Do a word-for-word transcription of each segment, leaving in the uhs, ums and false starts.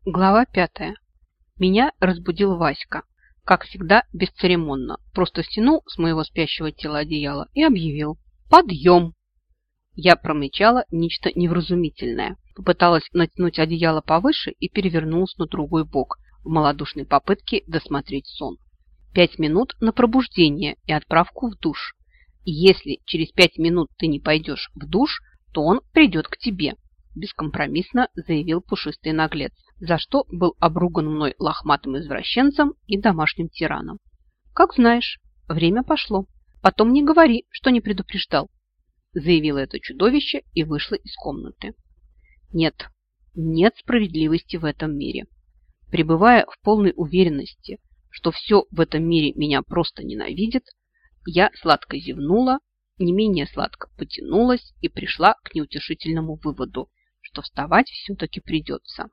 Глава пятая. Меня разбудил Васька. Как всегда, бесцеремонно. Просто стянул с моего спящего тела одеяло и объявил: «Подъем!». Я промычала нечто невразумительное. Попыталась натянуть одеяло повыше и перевернулась на другой бок в малодушной попытке досмотреть сон. Пять минут на пробуждение и отправку в душ. И если через пять минут ты не пойдешь в душ, то он придет к тебе, бескомпромиссно заявил пушистый наглец, за что был обруган мной лохматым извращенцем и домашним тираном. Как знаешь, время пошло. Потом не говори, что не предупреждал, заявило это чудовище и вышло из комнаты. Нет, нет справедливости в этом мире. Пребывая в полной уверенности, что все в этом мире меня просто ненавидит, я сладко зевнула, не менее сладко потянулась и пришла к неутешительному выводу, что вставать все-таки придется.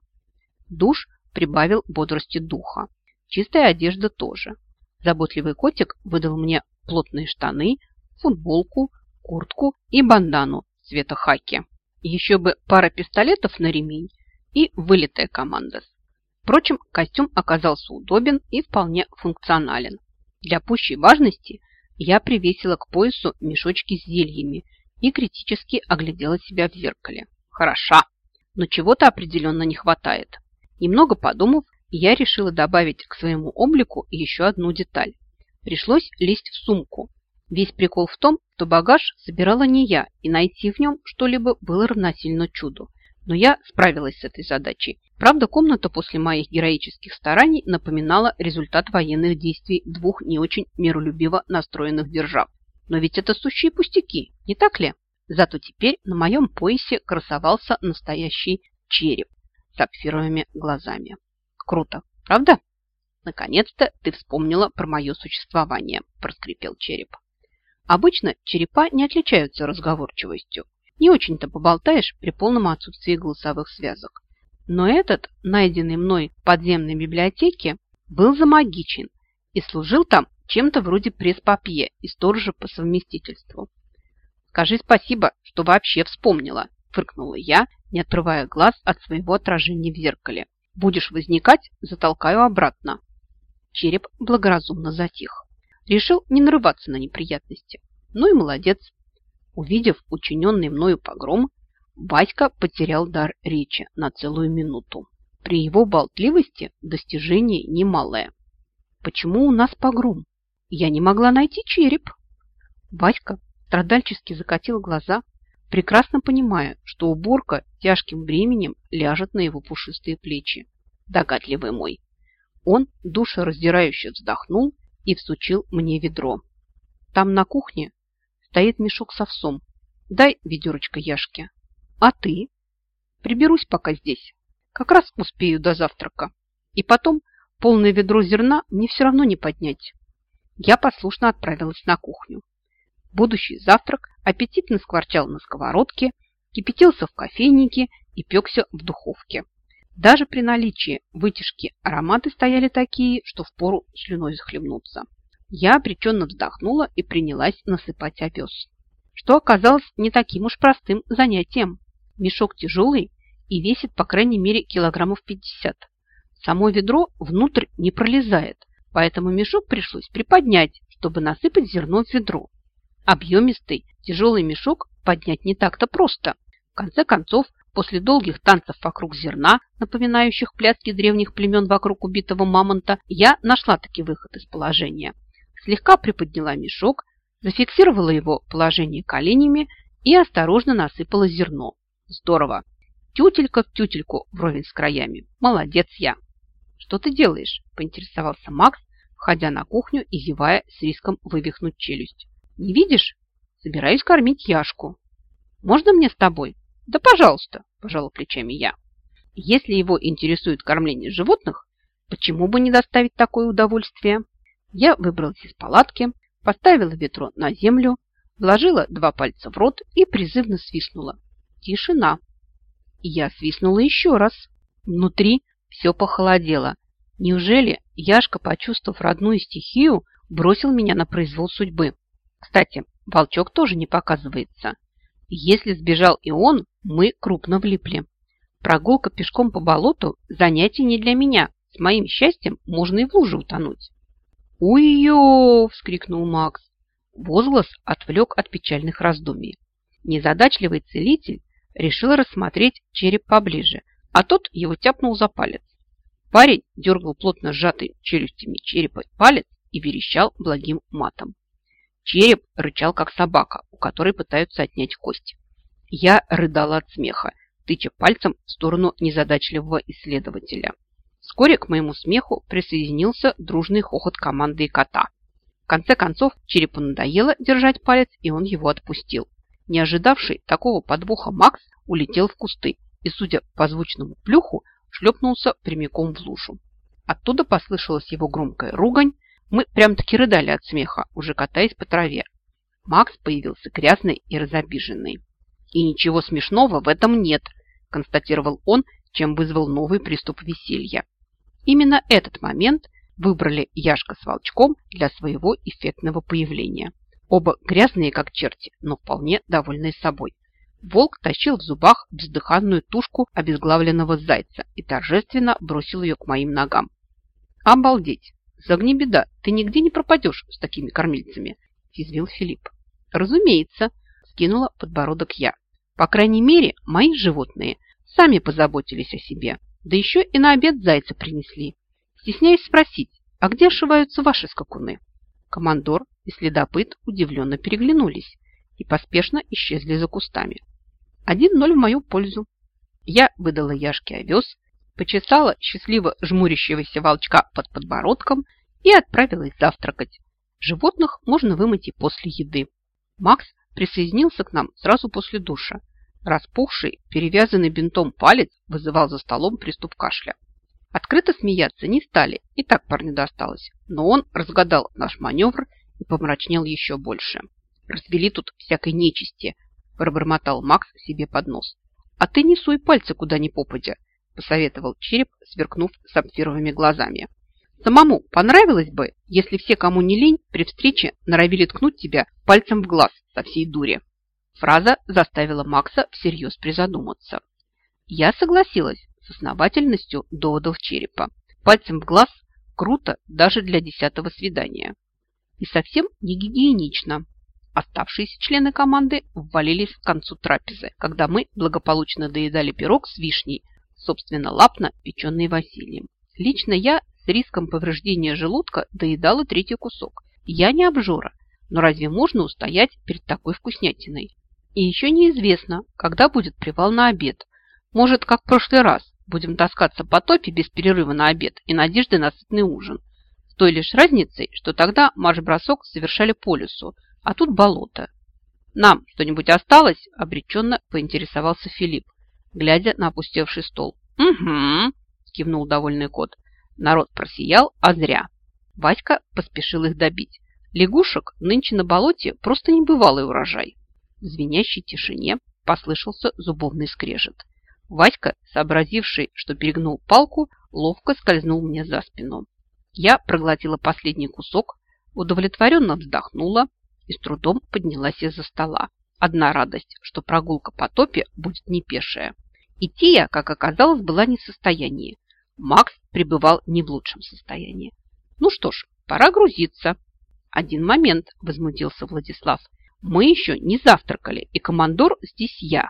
Душ прибавил бодрости духа. Чистая одежда тоже. Заботливый котик выдал мне плотные штаны, футболку, куртку и бандану цвета хаки. Еще бы пара пистолетов на ремень и вылитая команда. Впрочем, костюм оказался удобен и вполне функционален. Для пущей важности я привесила к поясу мешочки с зельями и критически оглядела себя в зеркале. Хороша, но чего-то определенно не хватает. Немного подумав, я решила добавить к своему облику еще одну деталь. Пришлось лезть в сумку. Весь прикол в том, что багаж собирала не я, и найти в нем что-либо было равносильно чуду. Но я справилась с этой задачей. Правда, комната после моих героических стараний напоминала результат военных действий двух не очень миролюбиво настроенных держав. Но ведь это сущие пустяки, не так ли? Зато теперь на моем поясе красовался настоящий череп с сапфировыми глазами. Круто, правда? Наконец-то ты вспомнила про мое существование, проскрипел череп. Обычно черепа не отличаются разговорчивостью. Не очень-то поболтаешь при полном отсутствии голосовых связок. Но этот, найденный мной в подземной библиотеке, был замагичен и служил там чем-то вроде пресс-папье и сторожа по совместительству. «Скажи спасибо, что вообще вспомнила», – фыркнула я, не отрывая глаз от своего отражения в зеркале. «Будешь возникать, затолкаю обратно». Череп благоразумно затих. Решил не нарываться на неприятности. Ну и молодец. Увидев учиненный мною погром, Васька потерял дар речи на целую минуту. При его болтливости достижение немалое. Почему у нас погром? Я не могла найти череп. Васька страдальчески закатил глаза, прекрасно понимая, что уборка тяжким бременем ляжет на его пушистые плечи. Догадливый мой. Он душераздирающе вздохнул и всучил мне ведро. Там на кухне стоит мешок с овсом. Дай ведерочко Яшке. А ты? Приберусь пока здесь. Как раз успею до завтрака. И потом полное ведро зерна мне все равно не поднять. Я послушно отправилась на кухню. Будущий завтрак аппетитно скворчал на сковородке, кипятился в кофейнике и пекся в духовке. Даже при наличии вытяжки ароматы стояли такие, что впору слюной захлебнуться. Я обреченно вздохнула и принялась насыпать овес, что оказалось не таким уж простым занятием. Мешок тяжелый и весит по крайней мере килограммов пятьдесят. Само ведро внутрь не пролезает, поэтому мешок пришлось приподнять, чтобы насыпать зерно в ведро. Объемистый тяжелый мешок поднять не так-то просто. В конце концов, после долгих танцев вокруг зерна, напоминающих пляски древних племен вокруг убитого мамонта, я нашла таки выход из положения. Слегка приподняла мешок, зафиксировала его положение коленями и осторожно насыпала зерно. Здорово! Тютелька в тютельку вровень с краями. Молодец я! Что ты делаешь? Поинтересовался Макс, входя на кухню и зевая с риском вывихнуть челюсть. Не видишь? Собираюсь кормить Яшку. Можно мне с тобой? Да пожалуйста, пожала плечами я. Если его интересует кормление животных, почему бы не доставить такое удовольствие? Я выбралась из палатки, поставила ведро на землю, вложила два пальца в рот и призывно свистнула. Тишина. И я свистнула еще раз. Внутри все похолодело. Неужели Яшка, почувствовав родную стихию, бросил меня на произвол судьбы? Кстати, волчок тоже не показывается. Если сбежал и он, мы крупно влипли. Прогулка пешком по болоту – занятие не для меня. С моим счастьем можно и в луже утонуть. «Ой-ё!» – вскрикнул Макс. Возглас отвлек от печальных раздумий. Незадачливый целитель решил рассмотреть череп поближе, а тот его тяпнул за палец. Парень дергал плотно сжатый челюстями черепа палец и верещал благим матом. Череп рычал, как собака, у которой пытаются отнять кость. Я рыдала от смеха, тыча пальцем в сторону незадачливого исследователя. Вскоре к моему смеху присоединился дружный хохот команды и кота. В конце концов, черепу надоело держать палец, и он его отпустил. Не ожидавший такого подвоха Макс улетел в кусты и, судя по звучному плюху, шлепнулся прямиком в лужу. Оттуда послышалась его громкая ругань. Мы прям-таки рыдали от смеха, уже катаясь по траве. Макс появился грязный и разобиженный. «И ничего смешного в этом нет», – констатировал он, чем вызвал новый приступ веселья. Именно этот момент выбрали Яшка с Волчком для своего эффектного появления. Оба грязные, как черти, но вполне довольные собой. Волк тащил в зубах бездыханную тушку обезглавленного зайца и торжественно бросил ее к моим ногам. «Обалдеть! Загни беда, ты нигде не пропадешь с такими кормильцами!» – извил Филипп. «Разумеется!» – скинула подбородок я. «По крайней мере, мои животные сами позаботились о себе, да еще и на обед зайца принесли. Стесняюсь спросить, а где ошиваются ваши скакуны?» Командор и следопыт удивленно переглянулись и поспешно исчезли за кустами. Один ноль в мою пользу. Я выдала Яшке овес, почесала счастливо жмурящегося волчка под подбородком и отправилась завтракать. Животных можно вымыть и после еды. Макс присоединился к нам сразу после душа. Распухший, перевязанный бинтом палец вызывал за столом приступ кашля. Открыто смеяться не стали, и так парню досталось, но он разгадал наш маневр и помрачнел еще больше. «Развели тут всякой нечисти», – пробормотал Макс себе под нос. «А ты не суй пальцы куда ни попадя», – посоветовал череп, сверкнув сапфировыми глазами. «Самому понравилось бы, если все, кому не лень, при встрече норовили ткнуть тебя пальцем в глаз со всей дури». Фраза заставила Макса всерьез призадуматься. Я согласилась с основательностью доводов черепа. Пальцем в глаз круто даже для десятого свидания. И совсем не гигиенично. Оставшиеся члены команды ввалились к концу трапезы, когда мы благополучно доедали пирог с вишней, собственно лапно печеный Василием. Лично я с риском повреждения желудка доедала третий кусок. Я не обжора, но разве можно устоять перед такой вкуснятиной? И еще неизвестно, когда будет привал на обед. Может, как в прошлый раз, будем таскаться по топе без перерыва на обед и надежды на сытный ужин. С той лишь разницей, что тогда марш-бросок совершали по лесу, а тут болото. «Нам что-нибудь осталось?» – обреченно поинтересовался Филипп, глядя на опустевший стол. «Угу», – кивнул довольный кот. Народ просиял, а зря. Васька поспешил их добить. Лягушек нынче на болоте просто небывалый урожай. В звенящей тишине послышался зубовный скрежет. Васька, сообразивший, что перегнул палку, ловко скользнул мне за спину. Я проглотила последний кусок, удовлетворенно вздохнула и с трудом поднялась из-за стола. Одна радость, что прогулка по топе будет не пешая. Идти я, как оказалось, была не в состоянии. Макс пребывал не в лучшем состоянии. Ну что ж, пора грузиться. Один момент, возмутился Владислав. Мы еще не завтракали, и командор здесь я.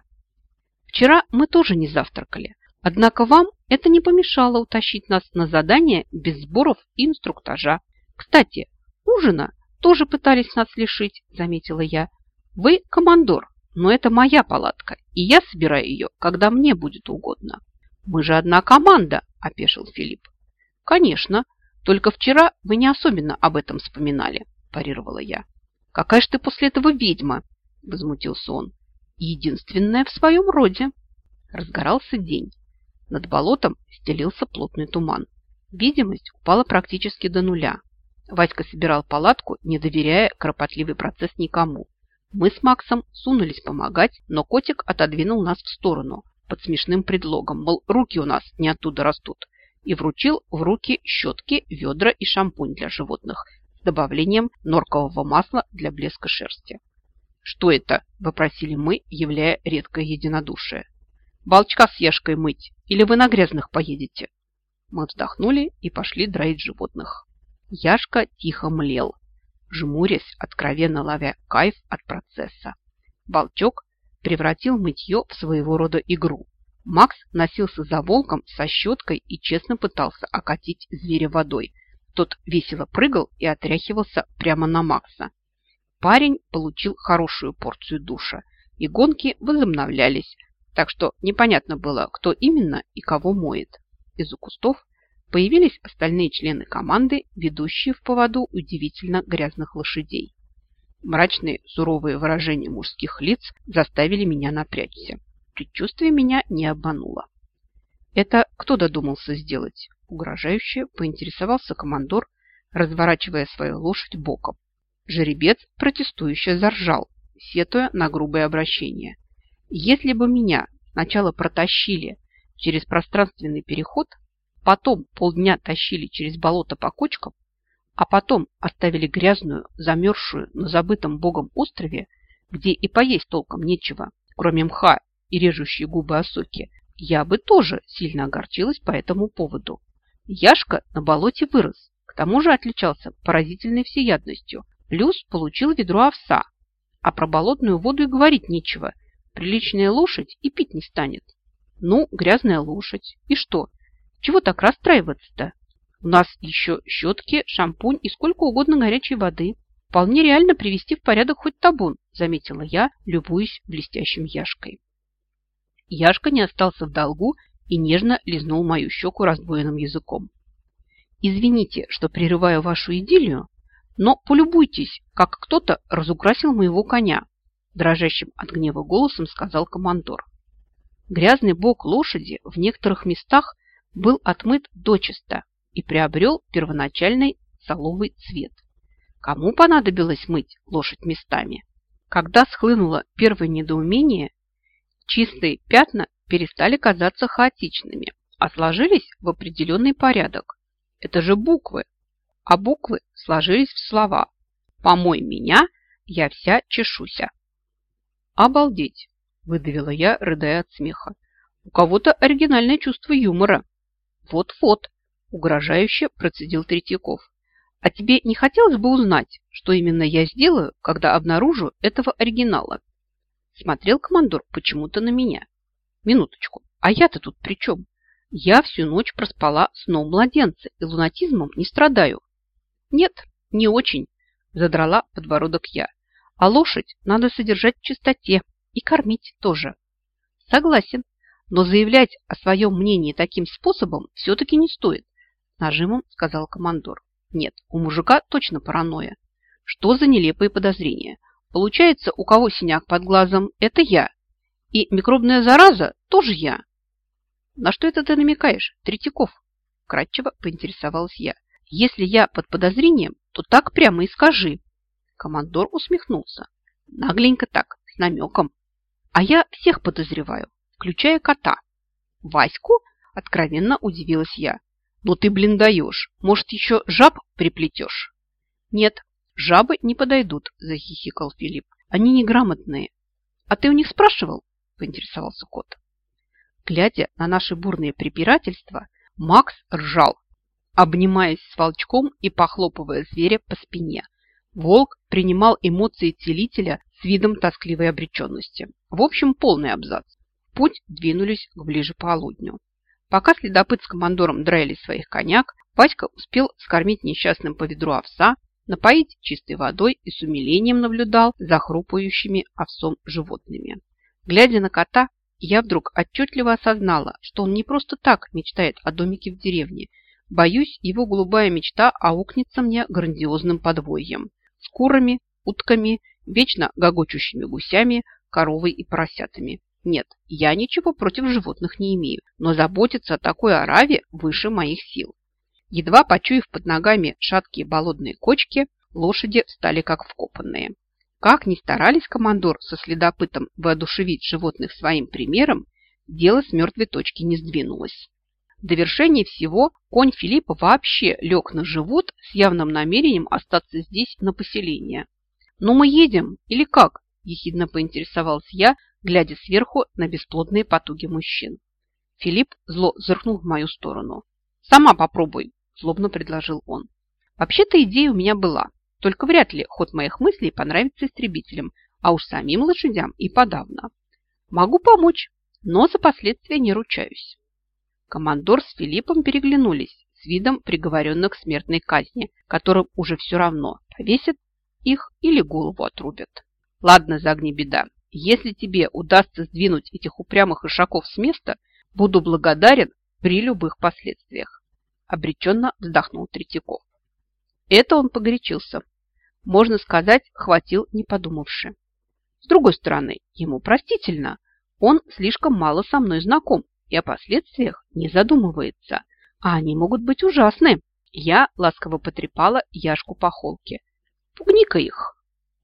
Вчера мы тоже не завтракали, однако вам это не помешало утащить нас на задание без сборов и инструктажа. Кстати, ужина тоже пытались нас лишить, заметила я. Вы командор, но это моя палатка, и я собираю ее, когда мне будет угодно. Мы же одна команда, опешил Филипп. Конечно, только вчера вы не особенно об этом вспоминали, парировала я. Какая ж ты после этого ведьма, возмутился он. Единственная в своем роде. Разгорался день. Над болотом стелился плотный туман. Видимость упала практически до нуля. Васька собирал палатку, не доверяя кропотливый процесс никому. Мы с Максом сунулись помогать, но котик отодвинул нас в сторону под смешным предлогом, мол, руки у нас не оттуда растут, и вручил в руки щетки, ведра и шампунь для животных с добавлением норкового масла для блеска шерсти. «Что это?» – вопросили мы, являя редкое единодушие. Волчка с Яшкой мыть, или вы на грязных поедете?» Мы вздохнули и пошли драить животных. Яшка тихо млел, жмурясь, откровенно ловя кайф от процесса. Волчок превратил мытье в своего рода игру. Макс носился за волком со щеткой и честно пытался окатить зверя водой. Тот весело прыгал и отряхивался прямо на Макса. Парень получил хорошую порцию душа, и гонки возобновлялись, так что непонятно было, кто именно и кого моет. Из-за кустов появились остальные члены команды, ведущие в поводу удивительно грязных лошадей. Мрачные, суровые выражения мужских лиц заставили меня напрячься. Предчувствие меня не обмануло. «Это кто додумался сделать?» Угрожающе поинтересовался командор, разворачивая свою лошадь боком. Жеребец протестующе заржал, сетуя на грубое обращение. Если бы меня сначала протащили через пространственный переход, потом полдня тащили через болото по кочкам, а потом оставили грязную, замерзшую на забытом богом острове, где и поесть толком нечего, кроме мха и режущей губы осоки, я бы тоже сильно огорчилась по этому поводу. Яшка на болоте вырос, к тому же отличался поразительной всеядностью, плюс получил ведро овса, а про болотную воду и говорить нечего, приличная лошадь и пить не станет. Ну, грязная лошадь, и что? Чего так расстраиваться-то? У нас еще щетки, шампунь и сколько угодно горячей воды. Вполне реально привести в порядок хоть табун, заметила я, любуясь блестящим Яшкой. Яшка не остался в долгу и нежно лизнул мою щеку раздвоенным языком. «Извините, что прерываю вашу идиллию, но полюбуйтесь, как кто-то разукрасил моего коня», дрожащим от гнева голосом сказал командор. Грязный бок лошади в некоторых местах был отмыт дочисто и приобрел первоначальный соловый цвет. Кому понадобилось мыть лошадь местами? Когда схлынуло первое недоумение, чистые пятна перестали казаться хаотичными, а сложились в определенный порядок. Это же буквы. А буквы сложились в слова «Помой меня, я вся чешуся». «Обалдеть!» – выдавила я, рыдая от смеха. «У кого-то оригинальное чувство юмора». «Вот-вот», – угрожающе процедил Третьяков. «А тебе не хотелось бы узнать, что именно я сделаю, когда обнаружу этого оригинала?» Смотрел командор почему-то на меня. Минуточку, а я-то тут при чем? Я всю ночь проспала сном младенца и лунатизмом не страдаю. Нет, не очень, задрала подбородок я. А лошадь надо содержать в чистоте и кормить тоже. Согласен, но заявлять о своем мнении таким способом все-таки не стоит, нажимом сказал командор. Нет, у мужика точно паранойя. Что за нелепые подозрения? Получается, у кого синяк под глазом, это я. И микробная зараза тоже я. На что это ты намекаешь, Третьяков? Кратчево поинтересовалась я. Если я под подозрением, то так прямо и скажи. Командор усмехнулся. Нагленько так, с намеком. А я всех подозреваю, включая кота. Ваську? Откровенно удивилась я. Ну ты, блин, даешь. Может, еще жаб приплетешь? Нет. «Жабы не подойдут», – захихикал Филипп. «Они неграмотные». «А ты у них спрашивал?» – поинтересовался кот. Глядя на наши бурные препирательства, Макс ржал, обнимаясь с волчком и похлопывая зверя по спине. Волк принимал эмоции целителя с видом тоскливой обреченности. В общем, полный абзац. В путь двинулись к ближе полудню. Пока следопыт с командором драили своих коняк, Васька успел скормить несчастным по ведру овса, напоить чистой водой и с умилением наблюдал за хрупающими овсом животными. Глядя на кота, я вдруг отчетливо осознала, что он не просто так мечтает о домике в деревне. Боюсь, его голубая мечта аукнется мне грандиозным подвойем. С курами, утками, вечно гогочущими гусями, коровой и поросятами. Нет, я ничего против животных не имею, но заботиться о такой ораве выше моих сил. Едва почуяв под ногами шаткие болотные кочки, лошади стали как вкопанные. Как ни старались командор со следопытом воодушевить животных своим примером, дело с мертвой точки не сдвинулось. В довершение всего конь Филиппа вообще лег на живот с явным намерением остаться здесь на поселение. «Ну мы едем или как?» – ехидно поинтересовалась я, глядя сверху на бесплодные потуги мужчин. Филипп зло зыркнул в мою сторону. «Сама попробуй», – злобно предложил он. Вообще-то идея у меня была, только вряд ли ход моих мыслей понравится истребителям, а уж самим лошадям и подавно. Могу помочь, но за последствия не ручаюсь. Командор с Филиппом переглянулись с видом приговоренных к смертной казни, которым уже все равно, повесят их или голову отрубят. Ладно, загни беда, если тебе удастся сдвинуть этих упрямых ишаков с места, буду благодарен при любых последствиях. Обреченно вздохнул Третьяков. Это он погорячился. Можно сказать, хватил, не подумавши. С другой стороны, ему простительно. Он слишком мало со мной знаком и о последствиях не задумывается. А они могут быть ужасны. Я ласково потрепала Яшку по холке. Пугни-ка их.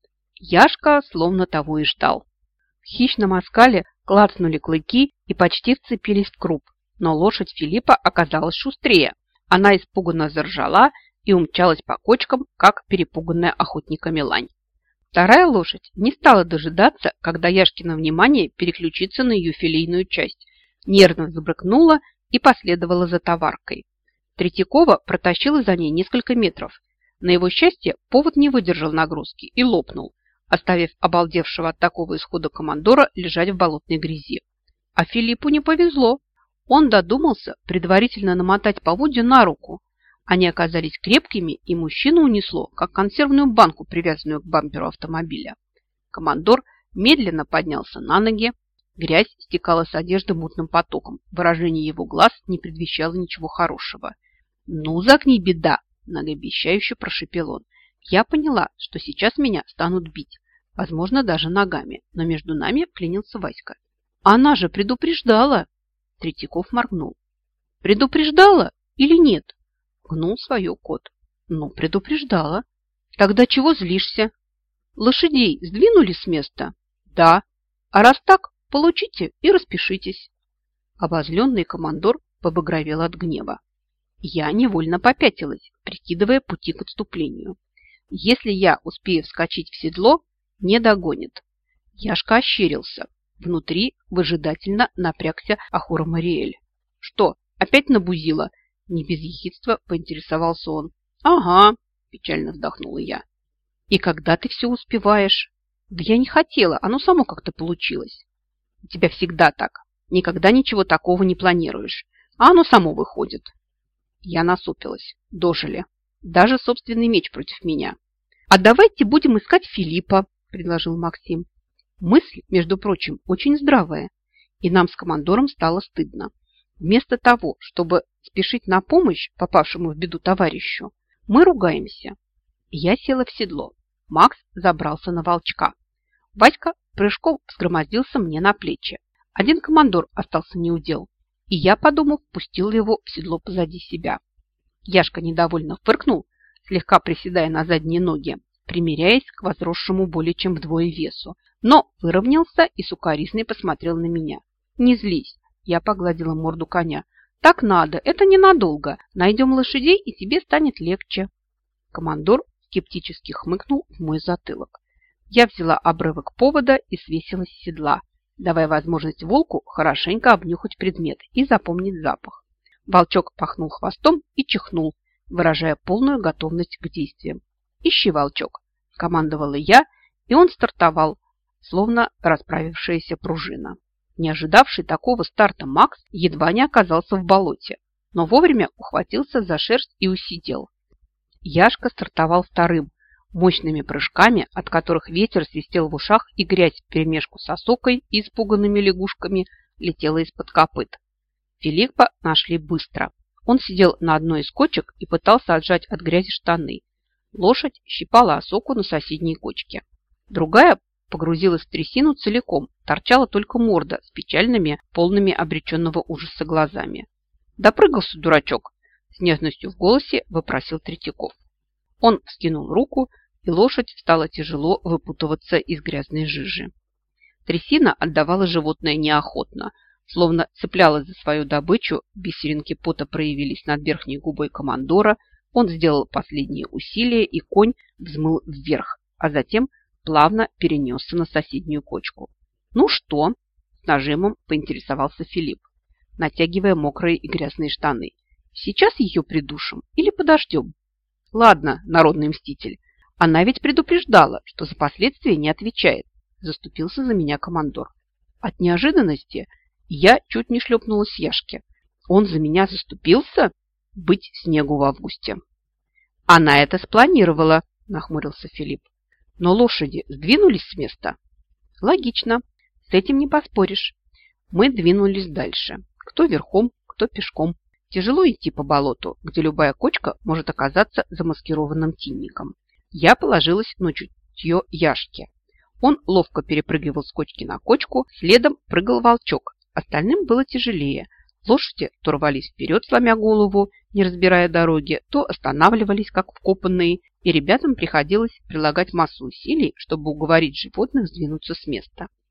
Яшка словно того и ждал. В хищном оскале клацнули клыки и почти вцепились в круп. Но лошадь Филиппа оказалась шустрее. Она испуганно заржала и умчалась по кочкам, как перепуганная охотниками лань. Вторая лошадь не стала дожидаться, когда Яшкино внимание переключится на ее филейную часть, нервно забрыкнула и последовала за товаркой. Третьякова протащила за ней несколько метров. На его счастье повод не выдержал нагрузки и лопнул, оставив обалдевшего от такого исхода командора лежать в болотной грязи. А Филиппу не повезло. Он додумался предварительно намотать поводья на руку. Они оказались крепкими, и мужчину унесло, как консервную банку, привязанную к бамперу автомобиля. Командор медленно поднялся на ноги. Грязь стекала с одежды мутным потоком. Выражение его глаз не предвещало ничего хорошего. «Ну, загни беда!» – многообещающе прошепел он. «Я поняла, что сейчас меня станут бить, возможно, даже ногами, но между нами вклинился Васька. Она же предупреждала!» Третьяков моргнул. «Предупреждала или нет?» Гнул свое кот. «Ну, предупреждала. Тогда чего злишься? Лошадей сдвинули с места?» «Да. А раз так, получите и распишитесь». Обозленный командор побагровел от гнева. Я невольно попятилась, прикидывая пути к отступлению. Если я успею вскочить в седло, не догонит. Яшка ощерился. Внутри выжидательно напрягся Ахура Мариэль. «Что, опять набузила?» Не без ехидства поинтересовался он. «Ага», – печально вздохнула я. «И когда ты все успеваешь?» «Да я не хотела, оно само как-то получилось». «У тебя всегда так. Никогда ничего такого не планируешь. А оно само выходит». Я насупилась. Дожили. Даже собственный меч против меня. «А давайте будем искать Филиппа», – предложил Максим. Мысль, между прочим, очень здравая. И нам с командором стало стыдно. Вместо того, чтобы спешить на помощь попавшему в беду товарищу, мы ругаемся. Я села в седло. Макс забрался на волчка. Васька прыжком взгромоздился мне на плечи. Один командор остался неудел, и я, подумав, пустил его в седло позади себя. Яшка недовольно фыркнул, слегка приседая на задние ноги, примиряясь к возросшему более чем вдвое весу, но выровнялся и сукоризной посмотрел на меня. «Не злись», – я погладила морду коня. «Так надо, это ненадолго. Найдем лошадей, и тебе станет легче». Командор скептически хмыкнул в мой затылок. Я взяла обрывок повода и свесилась с седла, давая возможность волку хорошенько обнюхать предмет и запомнить запах. Волчок пахнул хвостом и чихнул, выражая полную готовность к действиям. «Ищи, волчок», – скомандовала я, и он стартовал, словно расправившаяся пружина. Не ожидавший такого старта Макс едва не оказался в болоте, но вовремя ухватился за шерсть и усидел. Яшка стартовал вторым, мощными прыжками, от которых ветер свистел в ушах и грязь вперемешку с осокой и испуганными лягушками летела из-под копыт. Филиппа нашли быстро. Он сидел на одной из кочек и пытался отжать от грязи штаны. Лошадь щипала осоку на соседней кочке. Другая погрузилась в трясину целиком, торчала только морда с печальными, полными обреченного ужаса глазами. «Допрыгался, дурачок!» – с нежностью в голосе вопросил Третьяков. Он вскинул руку, и лошадь стала тяжело выпутываться из грязной жижи. Трясина отдавала животное неохотно, словно цеплялась за свою добычу, бисеринки пота проявились над верхней губой командора, он сделал последние усилия, и конь взмыл вверх, а затем плавно перенесся на соседнюю кочку. Ну что? С нажимом поинтересовался Филипп, натягивая мокрые и грязные штаны. Сейчас ее придушим или подождем? Ладно, народный мститель. Она ведь предупреждала, что за последствия не отвечает. Заступился за меня командор. От неожиданности я чуть не шлепнулась с Яшки. Он за меня заступился? Быть снегу в августе. Она это спланировала, нахмурился Филипп. Но лошади сдвинулись с места? Логично. С этим не поспоришь. Мы двинулись дальше. Кто верхом, кто пешком. Тяжело идти по болоту, где любая кочка может оказаться замаскированным тинником. Я положилась на чутье Яшки. Он ловко перепрыгивал с кочки на кочку, следом прыгал волчок. Остальным было тяжелее. Лошади то рвались вперед, сломя голову, не разбирая дороги, то останавливались, как вкопанные, и ребятам приходилось прилагать массу усилий, чтобы уговорить животных сдвинуться с места.